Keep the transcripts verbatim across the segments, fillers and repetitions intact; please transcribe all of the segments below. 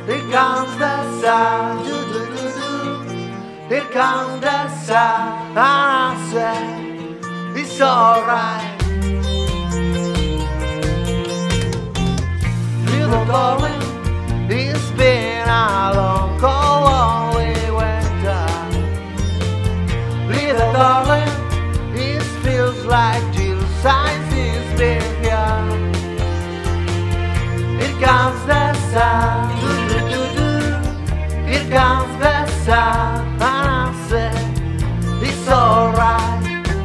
Here comes the sun, do, do, do, do. Here comes the sun, and I say it's alright. Little darling, it's been a long, cold, lonely winter. Little darling, it feels like Jesus signs has been here. Here comes the sun, do, do, do, do. Here comes the sun, and I say it's alright.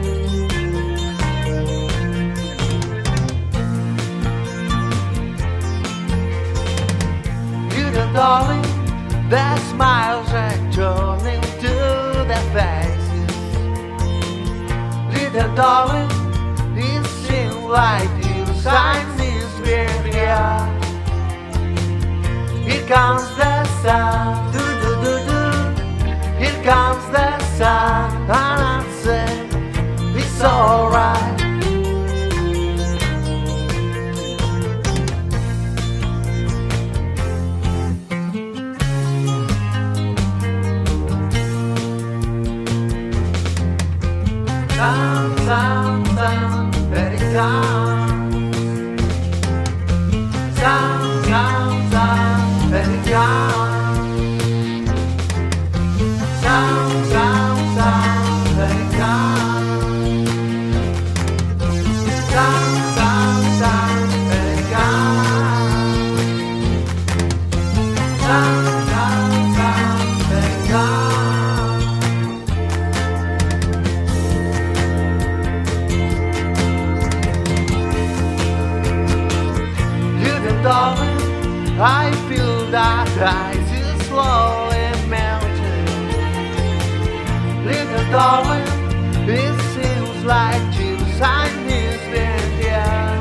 Little darling, the smiles are turning to their faces. Little darling, it seems like the signs is been here. Here comes the sun, do do do do. Here comes the sun, and I say it's alright. Sun, sun, sun, let it come. Sun, sun, sun, let it come. Sun, sun, sun, let it come. Sun, sun, sun, let it come. Sun, sun, sun, let it come. Darling, I feel that ice is slowly melting. Little darling, it seems like Jesus has been here.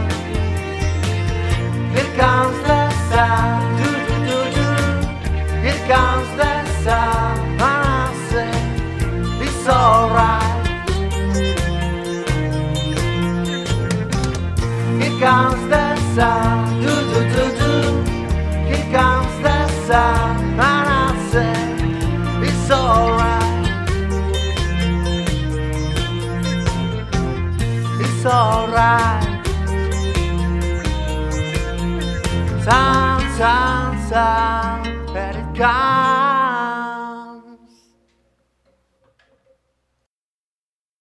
Here comes the sun, do do do do. Here comes the sun, and I say it's alright. Here comes the sun, do do do do. Here comes the sun, and I say it's alright. It's alright. Sun, sun, sun, let it come.